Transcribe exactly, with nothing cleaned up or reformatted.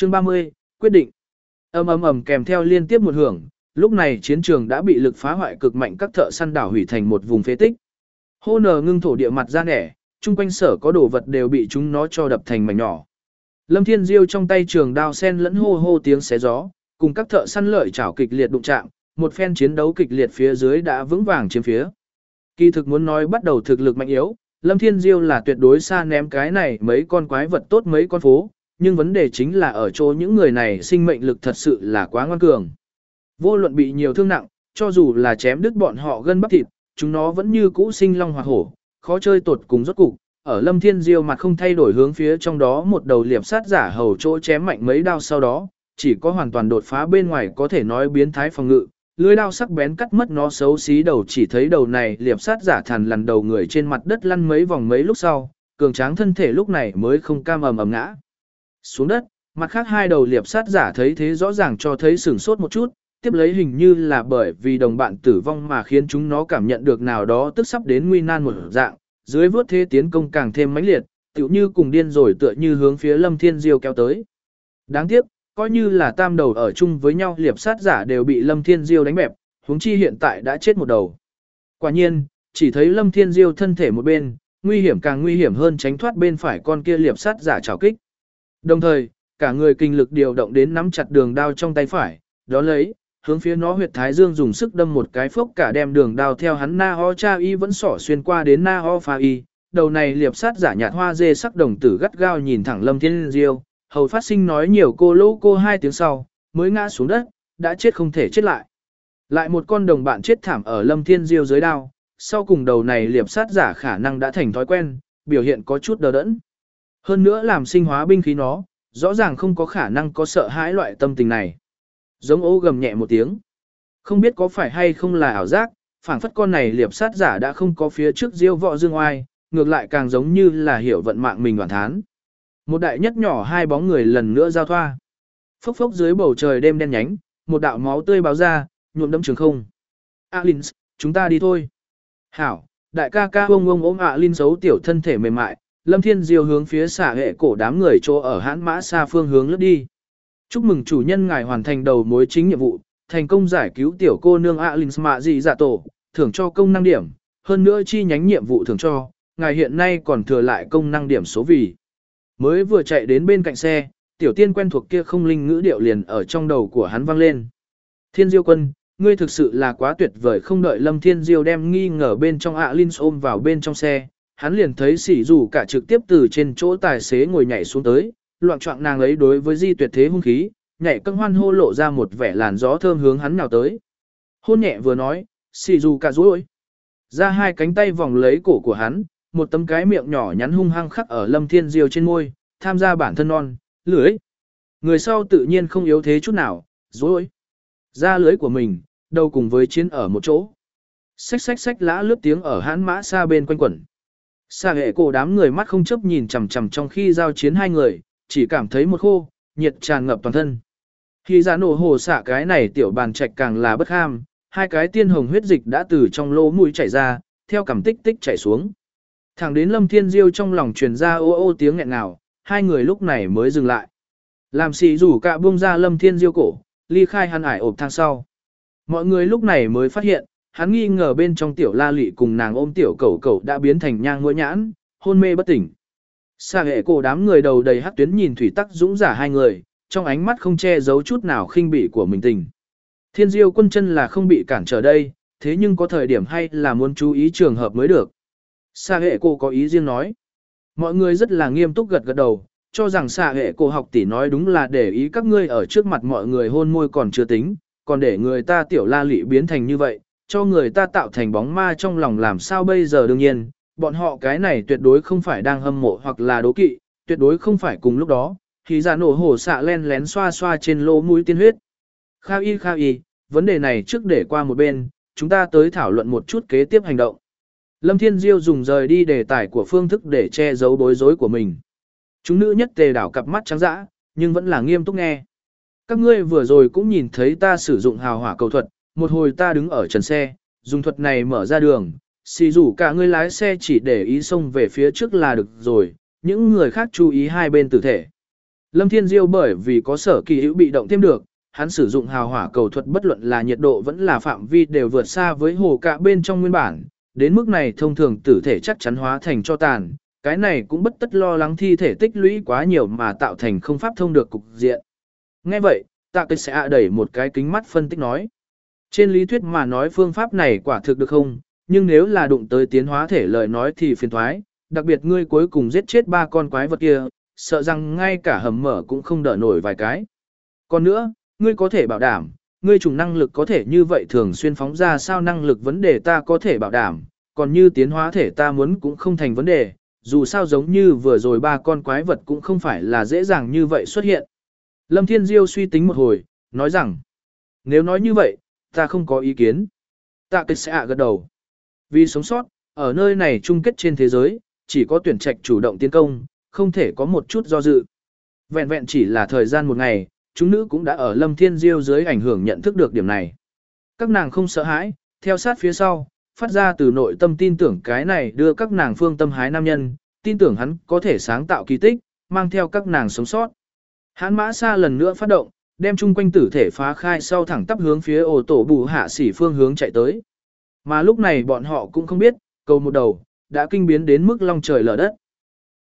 Chương ba mươi, quyết định. Ầm ầm ầm kèm theo liên tiếp một hưởng, lúc này chiến trường đã bị lực phá hoại cực mạnh các thợ săn đảo hủy thành một vùng phế tích. Hô nờ ngưng thổ địa mặt ra nẻ, chung quanh sở có đồ vật đều bị chúng nó cho đập thành mảnh nhỏ. Lâm Thiên Diêu trong tay trường đao sen lẫn hô hô tiếng xé gió, cùng các thợ săn lợi chảo kịch liệt đụng chạm, một phen chiến đấu kịch liệt phía dưới đã vững vàng chiếm phía. Kỳ thực muốn nói bắt đầu thực lực mạnh yếu, Lâm Thiên Diêu là tuyệt đối xa ném cái này mấy con quái vật tốt mấy con phố, nhưng vấn đề chính là ở chỗ những người này sinh mệnh lực thật sự là quá ngoan cường. Vô luận bị nhiều thương nặng, cho dù là chém đứt bọn họ gân bắp thịt, chúng nó vẫn như cũ sinh long hoạt hổ, khó chơi tột cùng rốt cục. Ở Lâm Thiên Diêu mặt không thay đổi hướng phía trong đó một đầu liệp sát giả hầu chỗ chém mạnh mấy đao sau đó, chỉ có hoàn toàn đột phá bên ngoài có thể nói biến thái phòng ngự, lưỡi đao sắc bén cắt mất nó xấu xí đầu, chỉ thấy đầu này liệp sát giả thằn lằn đầu người trên mặt đất lăn mấy vòng mấy lúc sau, cường tráng thân thể lúc này mới không cam ầm ầm ngã xuống đất. Mặt khác hai đầu liệp sát giả thấy thế rõ ràng cho thấy sửng sốt một chút, tiếp lấy hình như là bởi vì đồng bạn tử vong mà khiến chúng nó cảm nhận được nào đó tức sắp đến nguy nan một dạng, dưới vớt thế tiến công càng thêm mãnh liệt, tựu như cùng điên rồi tựa như hướng phía Lâm Thiên Diêu kéo tới. Đáng tiếc, coi như là tam đầu ở chung với nhau liệp sát giả đều bị Lâm Thiên Diêu đánh bẹp, huống chi hiện tại đã chết một đầu. Quả nhiên, chỉ thấy Lâm Thiên Diêu thân thể một bên, nguy hiểm càng nguy hiểm hơn tránh thoát bên phải con kia liệp sát giả trảo kích. Đồng thời, cả người kinh lực điều động đến nắm chặt đường đao trong tay phải, đó lấy, hướng phía nó huyệt thái dương dùng sức đâm một cái phốc cả đem đường đao theo hắn na ho cha y vẫn xỏ xuyên qua đến na ho pha y. Đầu này liệp sát giả nhạt hoa dê sắc đồng tử gắt gao nhìn thẳng Lâm Thiên Diêu, hầu phát sinh nói nhiều cô lỗ cô hai tiếng sau, mới ngã xuống đất, đã chết không thể chết lại. Lại một con đồng bạn chết thảm ở Lâm Thiên Diêu dưới đao, sau cùng đầu này liệp sát giả khả năng đã thành thói quen, biểu hiện có chút đờ đẫn. Hơn nữa làm sinh hóa binh khí nó, rõ ràng không có khả năng có sợ hãi loại tâm tình này. Giống ô gầm nhẹ một tiếng. Không biết có phải hay không là ảo giác, phảng phất con này liệp sát giả đã không có phía trước diêu vọ dương oai, ngược lại càng giống như là hiểu vận mạng mình hoàn thán. Một đại nhất nhỏ hai bóng người lần nữa giao thoa. Phốc phốc dưới bầu trời đêm đen nhánh, một đạo máu tươi báo ra, nhuộm đẫm trường không. Alins, chúng ta đi thôi. Hảo, đại ca ca ông ông ôm Alins xấu tiểu thân thể mềm mại, Lâm Thiên Diêu hướng phía xả hệ cổ đám người chỗ ở hãn mã xa phương hướng lướt đi. Chúc mừng chủ nhân ngài hoàn thành đầu mối chính nhiệm vụ, thành công giải cứu tiểu cô nương Alins mạ dị dạ tổ, thưởng cho công năng điểm, hơn nữa chi nhánh nhiệm vụ thưởng cho, ngài hiện nay còn thừa lại công năng điểm số vì. Mới vừa chạy đến bên cạnh xe, tiểu tiên quen thuộc kia không linh ngữ điệu liền ở trong đầu của hắn vang lên. Thiên Diêu quân, ngươi thực sự là quá tuyệt vời, không đợi Lâm Thiên Diêu đem nghi ngờ bên trong Alins ôm vào bên trong xe, hắn liền thấy sỉ dù cả trực tiếp từ trên chỗ tài xế ngồi nhảy xuống tới, loạn trọng nàng ấy đối với di tuyệt thế hung khí, nhảy cân hoan hô lộ ra một vẻ làn gió thơm hướng hắn nào tới. Hôn nhẹ vừa nói, sỉ dù cả rối ra hai cánh tay vòng lấy cổ của hắn, một tấm cái miệng nhỏ nhắn hung hăng khắc ở Lâm Thiên Diêu trên môi, tham gia bản thân non, lưới. Người sau tự nhiên không yếu thế chút nào, rối ra lưới của mình, đầu cùng với chiến ở một chỗ. Xách xách xách lã lướt tiếng ở hãn mã xa bên quanh quẩn. Xa hệ cổ đám người mắt không chấp nhìn chằm chằm trong khi giao chiến hai người, chỉ cảm thấy một khô, nhiệt tràn ngập toàn thân. Khi ra nổ hồ xả cái này tiểu bàn trạch càng là bất ham, hai cái tiên hồng huyết dịch đã từ trong lỗ mũi chảy ra, theo cằm tích tích chảy xuống. Thẳng đến Lâm Thiên Diêu trong lòng truyền ra ô ô tiếng nghẹn ngào, hai người lúc này mới dừng lại. Làm xì rủ cả buông ra Lâm Thiên Diêu cổ, ly khai hắn ải ộp thang sau. Mọi người lúc này mới phát hiện, hắn nghi ngờ bên trong tiểu la lị cùng nàng ôm tiểu cẩu cẩu đã biến thành nhang mũi nhãn, hôn mê bất tỉnh. Xa hệ cổ đám người đầu đầy hắc tuyến nhìn thủy tắc dũng giả hai người, trong ánh mắt không che giấu chút nào khinh bỉ của mình tình. Thiên Diêu quân chân là không bị cản trở đây, thế nhưng có thời điểm hay là muốn chú ý trường hợp mới được. Xa hệ cổ có ý riêng nói. Mọi người rất là nghiêm túc gật gật đầu, cho rằng xa hệ cổ học tỷ nói đúng là để ý các ngươi ở trước mặt mọi người hôn môi còn chưa tính, còn để người ta tiểu la lị biến thành như vậy, cho người ta tạo thành bóng ma trong lòng làm sao bây giờ. Đương nhiên, bọn họ cái này tuyệt đối không phải đang hâm mộ hoặc là đố kỵ, tuyệt đối không phải cùng lúc đó, thì giả nổ hổ xạ len lén xoa xoa trên lỗ mũi tiên huyết. Kha y kha y, vấn đề này trước để qua một bên, chúng ta tới thảo luận một chút kế tiếp hành động. Lâm Thiên Diêu dùng rời đi đề tài của phương thức để che giấu bối rối của mình. Chúng nữ nhất tề đảo cặp mắt trắng dã, nhưng vẫn là nghiêm túc nghe. Các ngươi vừa rồi cũng nhìn thấy ta sử dụng hào hỏa cầu thuật, một hồi ta đứng ở trần xe, dùng thuật này mở ra đường, xì rủ cả ngươi lái xe chỉ để ý xông về phía trước là được rồi, những người khác chú ý hai bên tử thể. Lâm Thiên Diêu bởi vì có sở kỳ hữu bị động thêm được, hắn sử dụng hào hỏa cầu thuật bất luận là nhiệt độ vẫn là phạm vi đều vượt xa với hồ cạ bên trong nguyên bản, đến mức này thông thường tử thể chắc chắn hóa thành cho tàn, cái này cũng bất tất lo lắng thi thể tích lũy quá nhiều mà tạo thành không pháp thông được cục diện. Nghe vậy, Tạ Kết sẽ đẩy một cái kính mắt phân tích nói. Trên lý thuyết mà nói phương pháp này quả thực được không, nhưng nếu là đụng tới tiến hóa thể lời nói thì phiền thoái, đặc biệt ngươi cuối cùng giết chết ba con quái vật kia, sợ rằng ngay cả hầm mở cũng không đỡ nổi vài cái. Còn nữa, ngươi có thể bảo đảm, ngươi trùng năng lực có thể như vậy thường xuyên phóng ra sao năng lực vấn đề ta có thể bảo đảm, còn như tiến hóa thể ta muốn cũng không thành vấn đề, dù sao giống như vừa rồi ba con quái vật cũng không phải là dễ dàng như vậy xuất hiện. Lâm Thiên Diêu suy tính một hồi, nói rằng, nếu nói như vậy, ta không có ý kiến. Tạ Kết sẽ gật đầu. Vì sống sót, ở nơi này chung kết trên thế giới, chỉ có tuyển trạch chủ động tiến công, không thể có một chút do dự. Vẹn vẹn chỉ là thời gian một ngày, chúng nữ cũng đã ở Lâm Thiên Diêu dưới ảnh hưởng nhận thức được điểm này. Các nàng không sợ hãi, theo sát phía sau, phát ra từ nội tâm tin tưởng cái này đưa các nàng phương tâm hái nam nhân, tin tưởng hắn có thể sáng tạo kỳ tích, mang theo các nàng sống sót. Hán mã xa lần nữa phát động, đem chung quanh tử thể phá khai sau thẳng tắp hướng phía ổ tổ bù hạ sỉ phương hướng chạy tới. Mà lúc này bọn họ cũng không biết, cầu một đầu, đã kinh biến đến mức long trời lở đất.